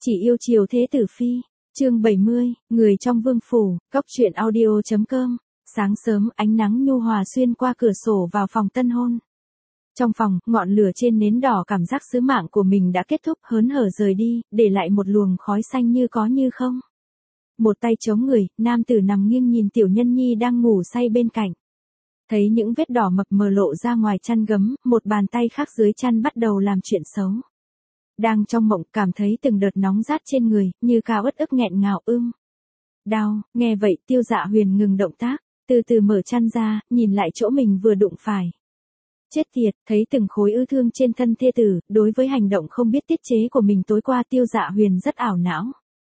Chỉ yêu chiều thế tử phi. Chương 70, người trong vương phủ, cốc truyện audio.com. Sáng sớm, ánh nắng nhu hòa xuyên qua cửa sổ vào phòng tân hôn. Trong phòng, ngọn lửa trên nến đỏ cảm giác sứ mạng của mình đã kết thúc, hớn hở rời đi, để lại một luồng khói xanh như có như không. Một tay chống người, nam tử nằm nghiêng nhìn tiểu nhân nhi đang ngủ say bên cạnh. Thấy những vết đỏ mập mờ lộ ra ngoài chăn gấm, một bàn tay khác dưới chăn bắt đầu làm chuyện xấu. Đang trong mộng, cảm thấy từng đợt nóng rát trên người, như cao uất ức nghẹn ngào đau, nghe vậy Tiêu Dạ Huyền ngừng động tác, từ từ mở chăn ra, nhìn lại chỗ mình vừa đụng phải. Chết tiệt, thấy từng khối ư thương trên thân thê tử, đối với hành động không biết tiết chế của mình tối qua Tiêu Dạ Huyền rất ảo não.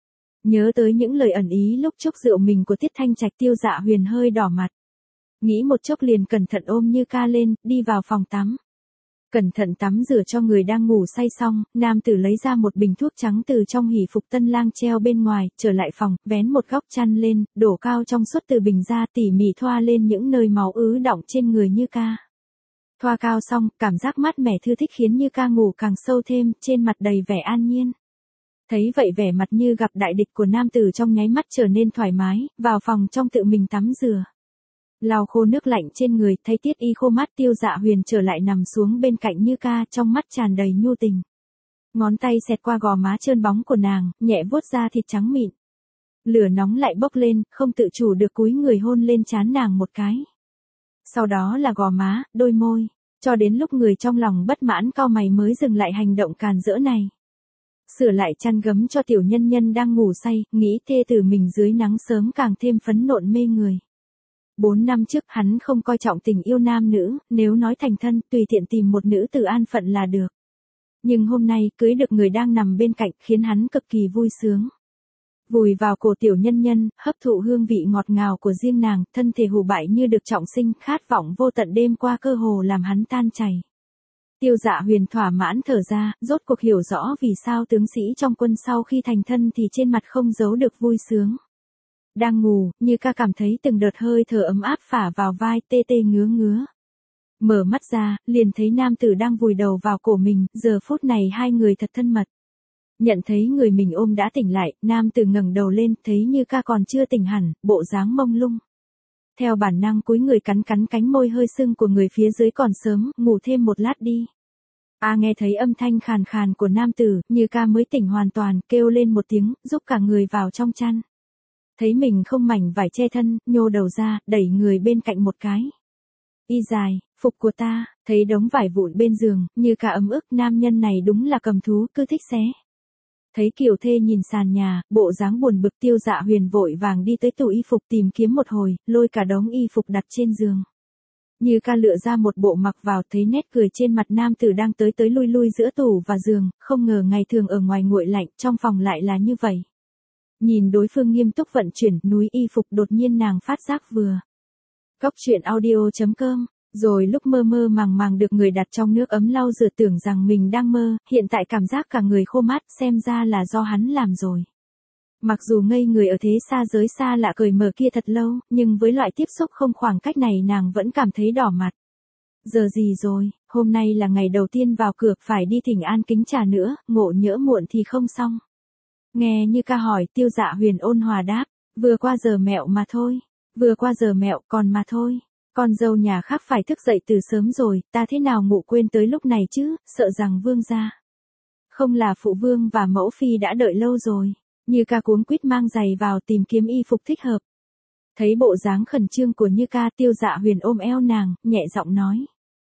Nhớ tới những lời ẩn ý lúc chúc rượu mình của Tiết Thanh Trạch, Tiêu Dạ Huyền hơi đỏ mặt. Nghĩ một chốc liền cẩn thận ôm Như Ca lên, đi vào phòng tắm. Cẩn thận tắm rửa cho người đang ngủ say xong, nam tử lấy ra một bình thuốc trắng từ trong hỷ phục tân lang treo bên ngoài, trở lại phòng, vén một góc chăn lên, đổ cao trong suốt từ bình ra, tỉ mỉ thoa lên những nơi máu ứ đọng trên người Như Ca. Thoa cao xong, cảm giác mát mẻ thư thích khiến Như Ca ngủ càng sâu thêm, trên mặt đầy vẻ an nhiên. Thấy vậy vẻ mặt như gặp đại địch của nam tử trong nháy mắt trở nên thoải mái, vào phòng trong tự mình tắm rửa. Lau khô nước lạnh trên người, thấy Tiết Y khô mát, Tiêu Dạ Huyền trở lại nằm xuống bên cạnh Như Ca, trong mắt tràn đầy nhu tình. Ngón tay xẹt qua gò má trơn bóng của nàng, nhẹ vuốt da thịt trắng mịn. Lửa nóng lại bốc lên, không tự chủ được cúi người hôn lên trán nàng một cái. Sau đó là gò má, đôi môi, cho đến lúc người trong lòng bất mãn cau mày mới dừng lại hành động càn rỡ này. Sửa lại chăn gấm cho tiểu nhân nhân đang ngủ say, nghĩ thê tử mình dưới nắng sớm càng thêm phấn nộn mê người. 4 năm trước hắn không coi trọng tình yêu nam nữ, nếu nói thành thân, tùy tiện tìm một nữ tử an phận là được. Nhưng hôm nay, cưới được người đang nằm bên cạnh, khiến hắn cực kỳ vui sướng. Vùi vào cổ tiểu nhân nhân, hấp thụ hương vị ngọt ngào của riêng nàng, thân thể hù bại như được trọng sinh, khát vọng vô tận đêm qua cơ hồ làm hắn tan chảy. Tiêu Dạ Huyền thỏa mãn thở ra, rốt cuộc hiểu rõ vì sao tướng sĩ trong quân sau khi thành thân thì trên mặt không giấu được vui sướng. Đang ngủ, Như Ca cảm thấy từng đợt hơi thở ấm áp phả vào vai, tê tê ngứa ngứa. Mở mắt ra, liền thấy nam tử đang vùi đầu vào cổ mình, giờ phút này hai người thật thân mật. Nhận thấy người mình ôm đã tỉnh lại, nam tử ngẩng đầu lên, thấy Như Ca còn chưa tỉnh hẳn, bộ dáng mông lung. Theo bản năng cúi người cắn cắn cánh môi hơi sưng của người phía dưới, còn sớm, ngủ thêm một lát đi. Nghe thấy âm thanh khàn khàn của nam tử, Như Ca mới tỉnh hoàn toàn, kêu lên một tiếng, giúp cả người vào trong chăn. Thấy mình không mảnh vải che thân, nhô đầu ra, đẩy người bên cạnh một cái. Y dài, phục của ta, thấy đống vải vụn bên giường, Như Ca ấm ức, nam nhân này đúng là cầm thú, cứ thích xé. Thấy Kiều Thê nhìn sàn nhà, bộ dáng buồn bực, Tiêu Dạ Huyền vội vàng đi tới tủ y phục tìm kiếm một hồi, lôi cả đống y phục đặt trên giường. Như Ca lựa ra một bộ mặc vào, thấy nét cười trên mặt nam tử đang tới tới lui lui giữa tủ và giường, không ngờ ngày thường ở ngoài nguội lạnh, trong phòng lại là như vậy. Nhìn đối phương nghiêm túc vận chuyển núi y phục, đột nhiên nàng phát giác vừa. Cốc truyện audio.com, rồi lúc mơ mơ màng màng được người đặt trong nước ấm lau rửa, tưởng rằng mình đang mơ, hiện tại cảm giác cả người khô mát, xem ra là do hắn làm rồi. Mặc dù ngây người ở thế xa giới xa lạ cởi mở kia thật lâu, nhưng với loại tiếp xúc không khoảng cách này nàng vẫn cảm thấy đỏ mặt. Giờ gì rồi, hôm nay là ngày đầu tiên vào cửa, phải đi thỉnh an kính trà nữa, ngộ nhỡ muộn thì không xong. Nghe Như Ca hỏi, Tiêu Dạ Huyền ôn hòa đáp, vừa qua giờ mẹo mà thôi, vừa qua giờ mẹo còn mà thôi, con dâu nhà khác phải thức dậy từ sớm rồi, ta thế nào ngủ quên tới lúc này chứ, sợ rằng vương gia. Không là phụ vương và mẫu phi đã đợi lâu rồi. Như Ca cuống quýt mang giày vào tìm kiếm y phục thích hợp. Thấy bộ dáng khẩn trương của Như Ca, Tiêu Dạ Huyền ôm eo nàng, nhẹ giọng nói.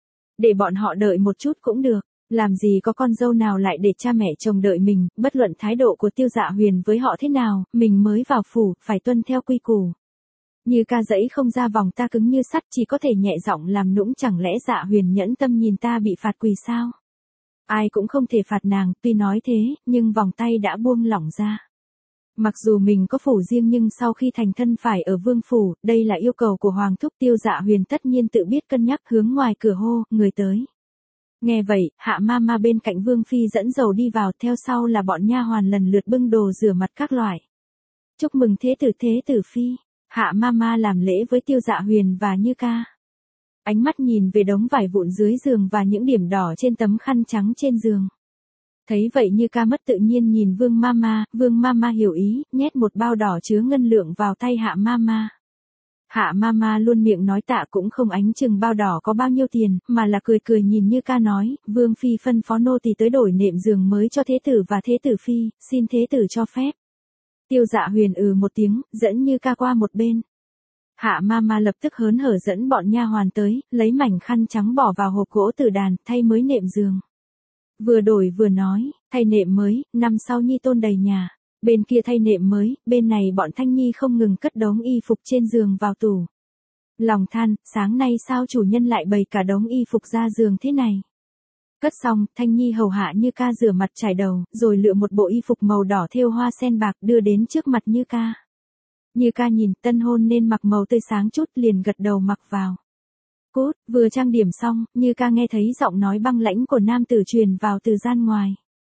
Để bọn họ đợi một chút cũng được. Làm gì có con dâu nào lại để cha mẹ chồng đợi mình, bất luận thái độ của Tiêu Dạ Huyền với họ thế nào, mình mới vào phủ, phải tuân theo quy củ. Như Ca dẫy không ra vòng, ta cứng như sắt, chỉ có thể nhẹ giọng làm nũng, chẳng lẽ Dạ Huyền nhẫn tâm nhìn ta bị phạt quỳ sao? Ai cũng không thể phạt nàng, tuy nói thế, nhưng vòng tay đã buông lỏng ra. Mặc dù mình có phủ riêng nhưng sau khi thành thân phải ở vương phủ, đây là yêu cầu của Hoàng thúc. Tiêu Dạ Huyền tất nhiên tự biết cân nhắc, hướng ngoài cửa hô, người tới. Nghe vậy, Hạ Mama bên cạnh Vương phi dẫn dầu đi vào, theo sau là bọn nha hoàn lần lượt bưng đồ rửa mặt các loại. Chúc mừng thế tử phi. Hạ Mama làm lễ với Tiêu Dạ Huyền và Như Ca. Ánh mắt nhìn về đống vải vụn dưới giường và những điểm đỏ trên tấm khăn trắng trên giường. Thấy vậy Như Ca mất tự nhiên nhìn Vương Mama hiểu ý, nhét một bao đỏ chứa ngân lượng vào tay Hạ Mama. Hạ Mama luôn miệng nói tạ cũng không ánh chừng bao đỏ có bao nhiêu tiền, mà là cười cười nhìn Như Ca nói, Vương Phi phân phó nô tỳ tới đổi nệm giường mới cho thế tử và thế tử Phi, xin thế tử cho phép. Tiêu Dạ Huyền một tiếng, dẫn Như Ca qua một bên. Hạ Mama lập tức hớn hở dẫn bọn nha hoàn tới, lấy mảnh khăn trắng bỏ vào hộp gỗ từ đàn, thay mới nệm giường. Vừa đổi vừa nói, thay nệm mới, năm sau nhi tôn đầy nhà. Bên kia thay nệm mới, bên này bọn Thanh Nhi không ngừng cất đống y phục trên giường vào tủ. Lòng than, sáng nay sao chủ nhân lại bày cả đống y phục ra giường thế này. Cất xong, Thanh Nhi hầu hạ Như Ca rửa mặt trải đầu, rồi lựa một bộ y phục màu đỏ thêu hoa sen bạc đưa đến trước mặt Như Ca. Như Ca nhìn, tân hôn nên mặc màu tươi sáng chút, liền gật đầu mặc vào. Cút, vừa trang điểm xong, Như Ca nghe thấy giọng nói băng lãnh của nam tử truyền vào từ gian ngoài.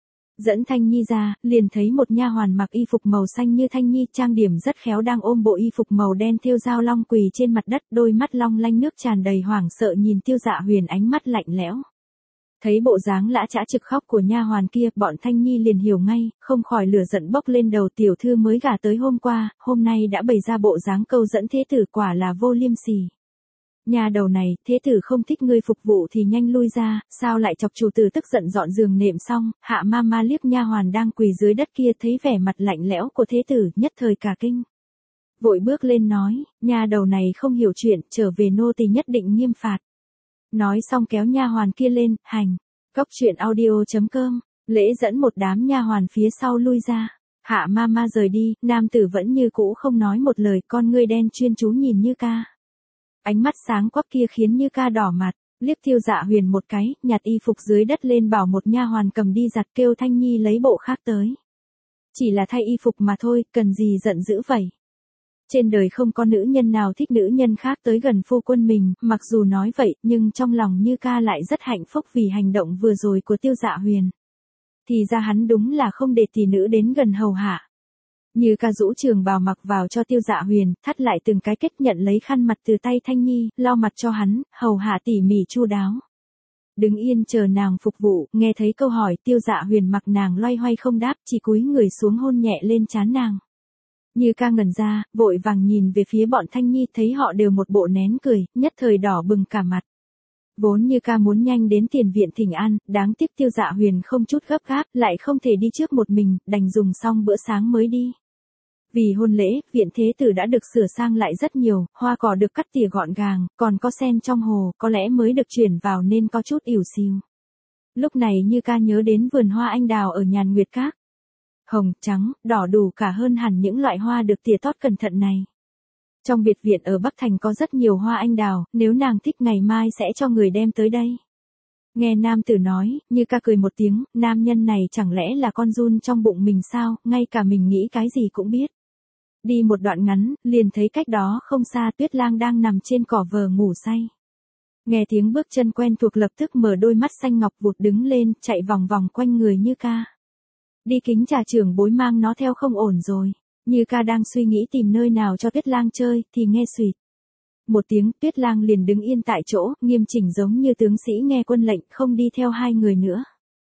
Dẫn Thanh Nhi ra, liền thấy một nha hoàn mặc y phục màu xanh như Thanh Nhi, trang điểm rất khéo đang ôm bộ y phục màu đen thêu dao long quỳ trên mặt đất, đôi mắt long lanh nước tràn đầy hoảng sợ nhìn Tiêu Dạ Huyền ánh mắt lạnh lẽo. Thấy bộ dáng lã chã trực khóc của nha hoàn kia, bọn Thanh Nhi liền hiểu ngay, không khỏi lửa giận bốc lên đầu, tiểu thư mới gả tới hôm qua, hôm nay đã bày ra bộ dáng câu dẫn thế tử, quả là vô liêm sỉ. Nhà đầu này, thế tử không thích ngươi phục vụ thì nhanh lui ra, sao lại chọc chủ tử tức giận dọn giường nệm xong, Hạ Mama liếc nha hoàn đang quỳ dưới đất kia thấy vẻ mặt lạnh lẽo của thế tử, nhất thời cả kinh. Vội bước lên nói, nhà đầu này không hiểu chuyện, trở về nô tỳ nhất định nghiêm phạt. Nói xong kéo nha hoàn kia lên, hành. Cốc truyện audio.com, lễ dẫn một đám nha hoàn phía sau lui ra. Hạ Mama rời đi, nam tử vẫn như cũ không nói một lời, con ngươi đen chuyên chú nhìn Như Ca. Ánh mắt sáng quắc kia khiến Như Ca đỏ mặt, liếc Tiêu Dạ Huyền một cái, nhặt y phục dưới đất lên bảo một nha hoàn cầm đi giặt, kêu Thanh Nhi lấy bộ khác tới. Chỉ là thay y phục mà thôi, cần gì giận dữ vậy. Trên đời không có nữ nhân nào thích nữ nhân khác tới gần phu quân mình, mặc dù nói vậy, nhưng trong lòng Như Ca lại rất hạnh phúc vì hành động vừa rồi của Tiêu Dạ Huyền. Thì ra hắn đúng là không để tỷ nữ đến gần hầu hạ. Như Ca rũ trường bào mặc vào cho Tiêu Dạ Huyền, thắt lại từng cái kết, nhận lấy khăn mặt từ tay Thanh Nhi, lau mặt cho hắn, hầu hạ tỉ mỉ chu đáo. Đứng yên chờ nàng phục vụ, nghe thấy câu hỏi Tiêu Dạ Huyền mặc nàng loay hoay không đáp, chỉ cúi người xuống hôn nhẹ lên trán nàng. Như Ca ngẩn ra, vội vàng nhìn về phía bọn Thanh Nhi, thấy họ đều một bộ nén cười, nhất thời đỏ bừng cả mặt. Vốn Như Ca muốn nhanh đến tiền viện thỉnh an, đáng tiếc Tiêu Dạ Huyền không chút gấp gáp, lại không thể đi trước một mình, đành dùng xong bữa sáng mới đi. Vì hôn lễ, viện thế tử đã được sửa sang lại rất nhiều, hoa cỏ được cắt tỉa gọn gàng, còn có sen trong hồ, có lẽ mới được chuyển vào nên có chút ỉu xìu. Lúc này Như Ca nhớ đến vườn hoa anh đào ở Nhàn Nguyệt Các. Hồng, trắng, đỏ đủ cả hơn hẳn những loại hoa được tỉa tót cẩn thận này. Trong biệt viện ở Bắc Thành có rất nhiều hoa anh đào, nếu nàng thích ngày mai sẽ cho người đem tới đây. Nghe nam tử nói, Như Ca cười một tiếng, nam nhân này chẳng lẽ là con giun trong bụng mình sao, ngay cả mình nghĩ cái gì cũng biết. Đi một đoạn ngắn, liền thấy cách đó không xa Tuyết Lang đang nằm trên cỏ vờ ngủ say. Nghe tiếng bước chân quen thuộc lập tức mở đôi mắt xanh ngọc vụt đứng lên, chạy vòng vòng quanh người Như Ca. Đi kính trà trưởng bối mang nó theo không ổn rồi. Như Ca đang suy nghĩ tìm nơi nào cho Tuyết Lang chơi, thì nghe xùyt. Một tiếng, Tuyết Lang liền đứng yên tại chỗ, nghiêm chỉnh giống như tướng sĩ nghe quân lệnh, không đi theo hai người nữa.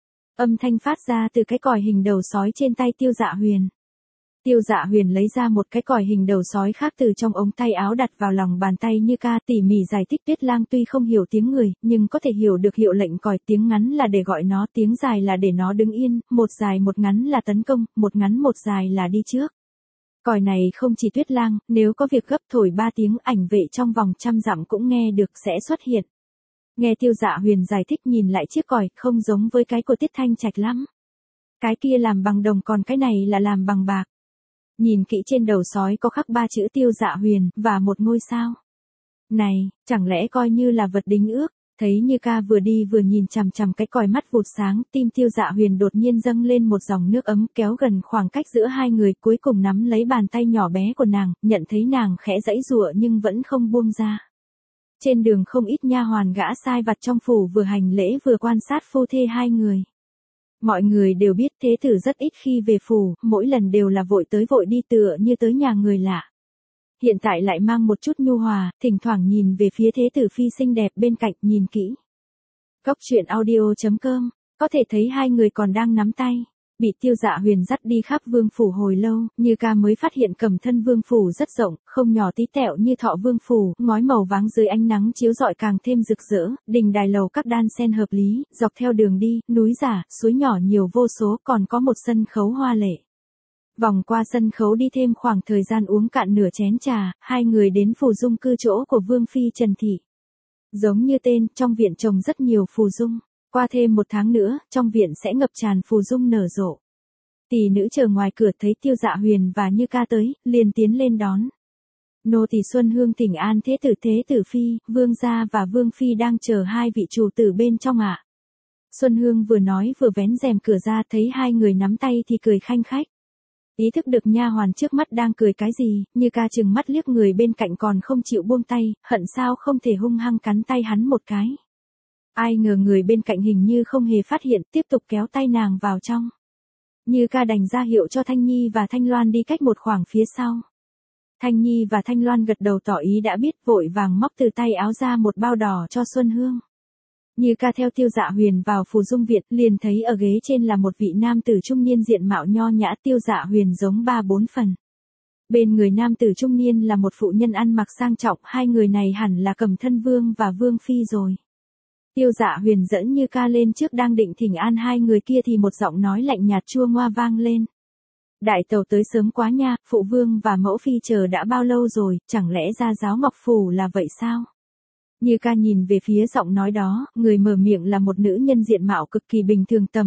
Âm thanh phát ra từ cái còi hình đầu sói trên tay Tiêu Dạ Huyền. Tiêu Dạ Huyền lấy ra một cái còi hình đầu sói khác từ trong ống tay áo đặt vào lòng bàn tay Như Ca, tỉ mỉ giải thích. Tuyết Lang tuy không hiểu tiếng người, nhưng có thể hiểu được hiệu lệnh còi, tiếng ngắn là để gọi nó, tiếng dài là để nó đứng yên, một dài một ngắn là tấn công, một ngắn một dài là đi trước. Còi này không chỉ Tuyết Lang, nếu có việc gấp thổi 3 tiếng, ảnh vệ trong vòng 100 dặm cũng nghe được sẽ xuất hiện. Nghe Tiêu Dạ Huyền giải thích nhìn lại chiếc còi, không giống với cái của Tiết Thanh Trạch lắm. Cái kia làm bằng đồng còn cái này là làm bằng bạc. Nhìn kỹ trên đầu sói có khắc 3 chữ Tiêu Dạ Huyền, và một ngôi sao. Này, chẳng lẽ coi như là vật đính ước, thấy Như Ca vừa đi vừa nhìn chằm chằm cái còi mắt vụt sáng, tim Tiêu Dạ Huyền đột nhiên dâng lên một dòng nước ấm, kéo gần khoảng cách giữa hai người, cuối cùng nắm lấy bàn tay nhỏ bé của nàng, nhận thấy nàng khẽ giãy giụa nhưng vẫn không buông ra. Trên đường không ít nha hoàn gã sai vặt trong phủ vừa hành lễ vừa quan sát phu thê hai người. Mọi người đều biết thế tử rất ít khi về phủ, mỗi lần đều là vội tới vội đi tựa như tới nhà người lạ. Hiện tại lại mang một chút nhu hòa, thỉnh thoảng nhìn về phía thế tử phi xinh đẹp bên cạnh nhìn kỹ. Cốc truyện audio.com có thể thấy hai người còn đang nắm tay. Bị Tiêu Dạ Huyền dắt đi khắp vương phủ hồi lâu, Như Ca mới phát hiện Cẩm Thân vương phủ rất rộng, không nhỏ tí tẹo như Thọ vương phủ, ngói màu váng dưới ánh nắng chiếu rọi càng thêm rực rỡ, đình đài lầu các đan xen hợp lý, dọc theo đường đi, núi giả, suối nhỏ nhiều vô số, còn có một sân khấu hoa lệ. Vòng qua sân khấu đi thêm khoảng thời gian uống cạn nửa chén trà, hai người đến phù dung cư chỗ của Vương phi Trần Thị. Giống như tên, trong viện trồng rất nhiều phù dung. Qua thêm 1 tháng nữa, trong viện sẽ ngập tràn phù dung nở rộ. Tỷ nữ chờ ngoài cửa thấy Tiêu Dạ Huyền và Như Ca tới, liền tiến lên đón. Nô tỳ Xuân Hương thỉnh an thế tử phi, vương gia và vương phi đang chờ hai vị chủ tử bên trong ạ. Xuân Hương vừa nói vừa vén rèm cửa ra, thấy hai người nắm tay thì cười khanh khách. Ý thức được nha hoàn trước mắt đang cười cái gì, Như Ca chừng mắt liếc người bên cạnh còn không chịu buông tay, hận sao không thể hung hăng cắn tay hắn một cái. Ai ngờ người bên cạnh hình như không hề phát hiện, tiếp tục kéo tay nàng vào trong. Như Ca đành ra hiệu cho Thanh Nhi và Thanh Loan đi cách một khoảng phía sau. Thanh Nhi và Thanh Loan gật đầu tỏ ý đã biết, vội vàng móc từ tay áo ra một bao đỏ cho Xuân Hương. Như Ca theo Tiêu Dạ Huyền vào phù dung viện, liền thấy ở ghế trên là một vị nam tử trung niên diện mạo nho nhã, Tiêu Dạ Huyền giống 3-4 phần. Bên người nam tử trung niên là một phụ nhân ăn mặc sang trọng, hai người này hẳn là Cẩm Thân vương và vương phi rồi. Tiêu Dạ Huyền dẫn Như Ca lên trước, đang định thỉnh an hai người kia thì một giọng nói lạnh nhạt chua ngoa vang lên. Đại tẩu tới sớm quá nha, phụ vương và mẫu phi chờ đã bao lâu rồi, chẳng lẽ ra giáo ngọc phủ là vậy sao? Như Ca nhìn về phía giọng nói đó, người mở miệng là một nữ nhân diện mạo cực kỳ bình thường, tầm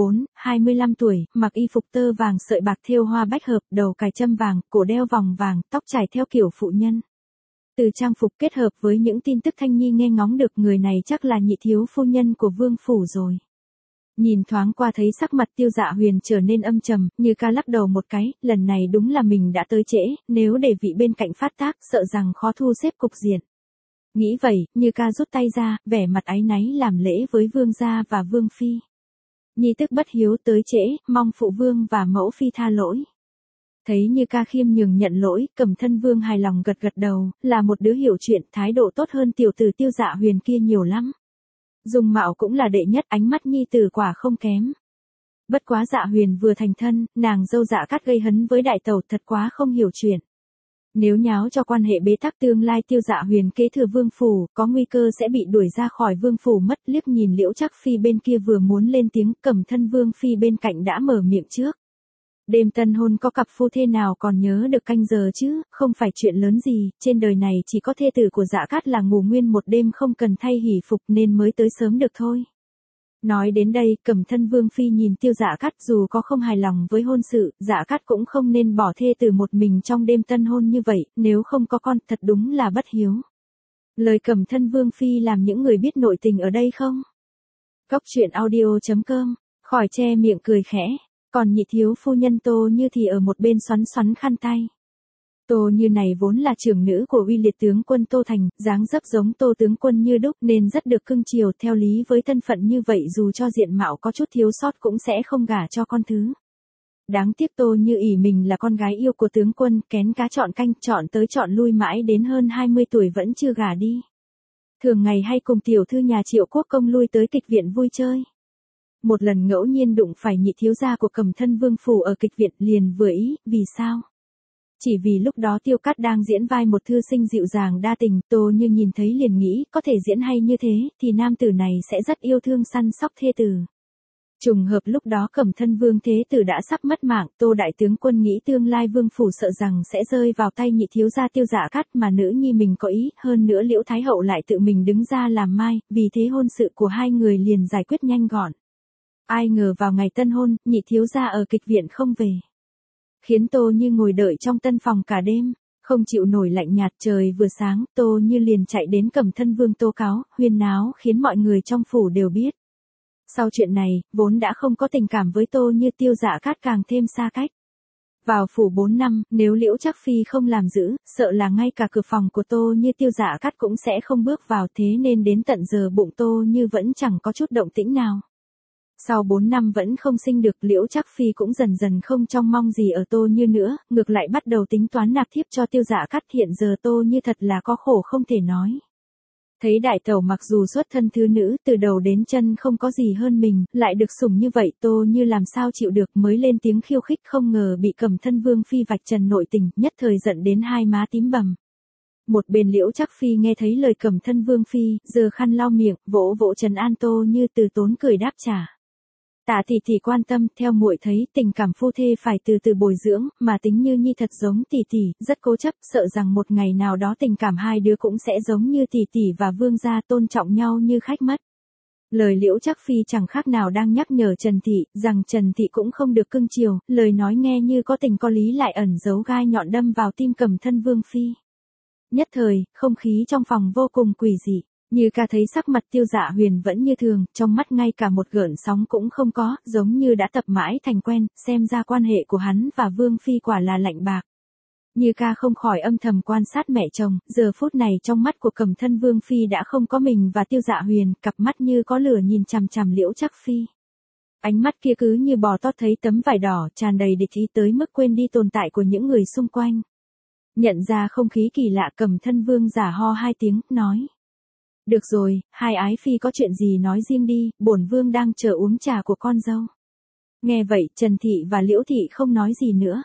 24-25 tuổi, mặc y phục tơ vàng sợi bạc thêu hoa bách hợp, đầu cài châm vàng, cổ đeo vòng vàng, tóc trải theo kiểu phụ nhân. Từ trang phục kết hợp với những tin tức Thanh Nhi nghe ngóng được, người này chắc là nhị thiếu phu nhân của vương phủ rồi. Nhìn thoáng qua thấy sắc mặt Tiêu Dạ Huyền trở nên âm trầm, Như Ca lắc đầu một cái, lần này đúng là mình đã tới trễ, nếu để vị bên cạnh phát tác, sợ rằng khó thu xếp cục diện. Nghĩ vậy, Như Ca rút tay ra, vẻ mặt áy náy làm lễ với vương gia và vương phi. Nhi tức bất hiếu tới trễ, mong phụ vương và mẫu phi tha lỗi. Thấy Như Ca khiêm nhường nhận lỗi, Cẩm Thân vương hài lòng gật gật đầu, là một đứa hiểu chuyện, thái độ tốt hơn tiểu tử Tiêu Dạ Huyền kia nhiều lắm. Dung mạo cũng là đệ nhất, ánh mắt nhi tử quả không kém. Bất quá Dạ Huyền vừa thành thân, nàng dâu Dạ Cát gây hấn với đại tẩu, thật quá không hiểu chuyện. Nếu nháo cho quan hệ bế tắc, tương lai Tiêu Dạ Huyền kế thừa vương phủ, có nguy cơ sẽ bị đuổi ra khỏi vương phủ mất. Liếc nhìn Liễu Trác phi bên kia vừa muốn lên tiếng, Cẩm Thân vương phi bên cạnh đã mở miệng trước. Đêm tân hôn có cặp phu thê nào còn nhớ được canh giờ chứ, không phải chuyện lớn gì, trên đời này chỉ có thê tử của Dạ Cát là ngủ nguyên một đêm không cần thay hỷ phục nên mới tới sớm được thôi. Nói đến đây, Cẩm Thân vương phi nhìn Tiêu Dạ Cát, dù có không hài lòng với hôn sự, Dạ Cát cũng không nên bỏ thê tử một mình trong đêm tân hôn như vậy, nếu không có con, thật đúng là bất hiếu. Lời Cẩm Thân vương phi làm những người biết nội tình ở đây không? Cóc truyện audio.com, khỏi che miệng cười khẽ. Còn nhị thiếu phu nhân Tô Như thì ở một bên xoắn xoắn khăn tay. Tô Như này vốn là trưởng nữ của uy liệt tướng quân Tô Thành, dáng dấp giống Tô tướng quân như đúc nên rất được cưng chiều, theo lý với thân phận như vậy dù cho diện mạo có chút thiếu sót cũng sẽ không gả cho con thứ. Đáng tiếc Tô Như ỷ mình là con gái yêu của tướng quân, kén cá chọn canh, chọn tới chọn lui mãi đến hơn 20 tuổi vẫn chưa gả đi. Thường ngày hay cùng tiểu thư nhà Triệu Quốc công lui tới kịch viện vui chơi. Một lần ngẫu nhiên đụng phải nhị thiếu gia của Cẩm Thân vương phủ ở kịch viện, liền vừa ý, vì sao? Chỉ vì lúc đó Tiêu Cát đang diễn vai một thư sinh dịu dàng đa tình, Tô Như nhìn thấy liền nghĩ, có thể diễn hay như thế, thì nam tử này sẽ rất yêu thương săn sóc thê tử. Trùng hợp lúc đó Cẩm Thân vương thế tử đã sắp mất mạng, Tô đại tướng quân nghĩ tương lai vương phủ sợ rằng sẽ rơi vào tay nhị thiếu gia Tiêu Dạ Cát, mà nữ nhi mình có ý, hơn nữa Liễu Thái hậu lại tự mình đứng ra làm mai, vì thế hôn sự của hai người liền giải quyết nhanh gọn. Ai ngờ vào ngày tân hôn, nhị thiếu gia ở kịch viện không về. Khiến Tô Như ngồi đợi trong tân phòng cả đêm, không chịu nổi lạnh nhạt. Trời vừa sáng, Tô Như liền chạy đến Cẩm Thân vương tố cáo, huyên náo khiến mọi người trong phủ đều biết. Sau chuyện này, vốn đã không có tình cảm với Tô Như, Tiêu Dạ Cát càng thêm xa cách. Vào phủ 4 năm, nếu Liễu Trác phi không làm giữ, sợ là ngay cả cửa phòng của Tô Như Tiêu Dạ Cát cũng sẽ không bước vào, thế nên đến tận giờ bụng Tô Như vẫn chẳng có chút động tĩnh nào. Sau 4 năm vẫn không sinh được, Liễu Trác phi cũng dần dần không trông mong gì ở Tô Như nữa, ngược lại bắt đầu tính toán nạp thiếp cho Tiêu Dạ Cát. Hiện giờ Tô Như thật là có khổ không thể nói. Thấy đại tẩu mặc dù xuất thân thứ nữ từ đầu đến chân không có gì hơn mình, lại được sủng như vậy Tô Như làm sao chịu được mới lên tiếng khiêu khích không ngờ bị Cẩm Thân Vương Phi vạch trần nội tình, nhất thời giận đến hai má tím bầm. Một bên Liễu Trác Phi nghe thấy lời Cẩm Thân Vương Phi, giơ khăn lau miệng, vỗ vỗ trấn an Tô Như từ tốn cười đáp trả. Tạ tỷ tỷ quan tâm, theo muội thấy tình cảm phu thê phải từ từ bồi dưỡng, mà tính Như Nhi thật giống tỷ tỷ, rất cố chấp, sợ rằng một ngày nào đó tình cảm hai đứa cũng sẽ giống như tỷ tỷ và vương gia tôn trọng nhau như khách mất. Lời Liễu Trác Phi chẳng khác nào đang nhắc nhở Trần Thị, rằng Trần Thị cũng không được cưng chiều, lời nói nghe như có tình có lý lại ẩn giấu gai nhọn đâm vào tim Cẩm Thân Vương Phi. Nhất thời, không khí trong phòng vô cùng quỷ dị. Như Ca thấy sắc mặt Tiêu Dạ Huyền vẫn như thường, trong mắt ngay cả một gợn sóng cũng không có, giống như đã tập mãi thành quen, xem ra quan hệ của hắn và Vương Phi quả là lạnh bạc. Như Ca không khỏi âm thầm quan sát mẹ chồng, giờ phút này trong mắt của Cẩm Thân Vương Phi đã không có mình và Tiêu Dạ Huyền, cặp mắt như có lửa nhìn chằm chằm Liễu Trác Phi. Ánh mắt kia cứ như bò tót thấy tấm vải đỏ tràn đầy địch ý tới mức quên đi tồn tại của những người xung quanh. Nhận ra không khí kỳ lạ Cẩm Thân Vương giả ho hai tiếng, nói. Được rồi, hai ái phi có chuyện gì nói riêng đi, bổn vương đang chờ uống trà của con dâu. Nghe vậy, Trần Thị và Liễu Thị không nói gì nữa.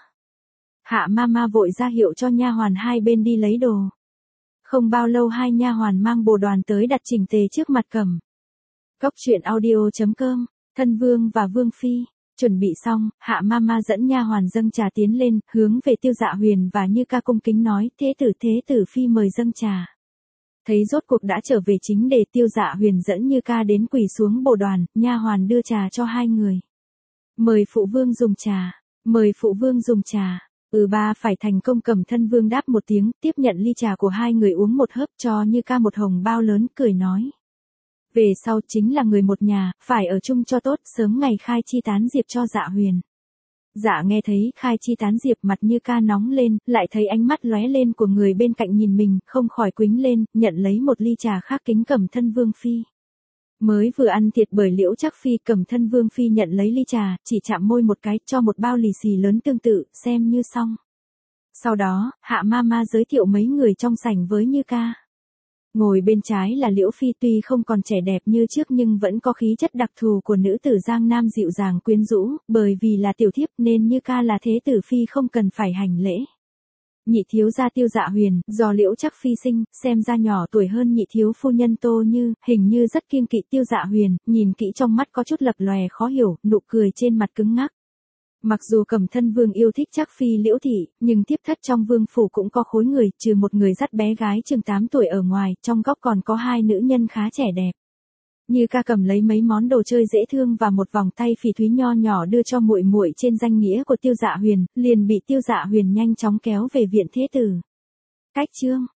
Hạ Mama vội ra hiệu cho nha hoàn hai bên đi lấy đồ. Không bao lâu hai nha hoàn mang bồ đoàn tới đặt chỉnh tề trước mặt Cẩm. Cốc truyện audio.com, Thân Vương và Vương Phi. Chuẩn bị xong, Hạ Mama dẫn nha hoàn dâng trà tiến lên, hướng về Tiêu Dạ Huyền và Như Ca cung kính nói, thế tử phi mời dâng trà. Thấy rốt cuộc đã trở về chính đề, Tiêu Dạ Huyền dẫn Như Ca đến quỳ xuống bồ đoàn, nha hoàn đưa trà cho hai người. Mời phụ vương dùng trà, mời phụ vương dùng trà. Ba phải thành công. Cẩm Thân Vương đáp một tiếng, tiếp nhận ly trà của hai người uống một hớp, cho Như Ca một hồng bao lớn, cười nói. Về sau chính là người một nhà, phải ở chung cho tốt, sớm ngày khai chi tán diệp cho Dạ Huyền. Dạ nghe thấy khai chi tán diệp, mặt Như Ca nóng lên, lại thấy ánh mắt lóe lên của người bên cạnh nhìn mình, không khỏi quĩnh lên, nhận lấy một ly trà khác kính Cẩm Thân Vương Phi. Mới vừa ăn thiệt bởi Liễu Trác Phi, Cẩm Thân Vương Phi nhận lấy ly trà, chỉ chạm môi một cái, cho một bao lì xì lớn tương tự, xem như xong. Sau đó, Hạ Mama giới thiệu mấy người trong sảnh với Như Ca. Ngồi bên trái là Liễu Phi, tuy không còn trẻ đẹp như trước nhưng vẫn có khí chất đặc thù của nữ tử Giang Nam dịu dàng quyến rũ, bởi vì là tiểu thiếp nên Như Ca là thế tử phi không cần phải hành lễ. Nhị thiếu gia Tiêu Dạ Huyền, do Liễu Trác Phi sinh, xem ra nhỏ tuổi hơn nhị thiếu phu nhân Tô Như, hình như rất kiêng kỵ Tiêu Dạ Huyền, nhìn kỹ trong mắt có chút lập lòe khó hiểu, nụ cười trên mặt cứng ngắc. Mặc dù Cẩm Thân Vương yêu thích Trác Phi Liễu Thị, nhưng tiếp thất trong vương phủ cũng có khối người, trừ một người dắt bé gái chừng 8 tuổi ở ngoài, trong góc còn có hai nữ nhân khá trẻ đẹp. Như Ca cầm lấy mấy món đồ chơi dễ thương và một vòng tay phỉ thúy nho nhỏ đưa cho muội muội trên danh nghĩa của Tiêu Dạ Huyền, liền bị Tiêu Dạ Huyền nhanh chóng kéo về viện thế tử. Cách chương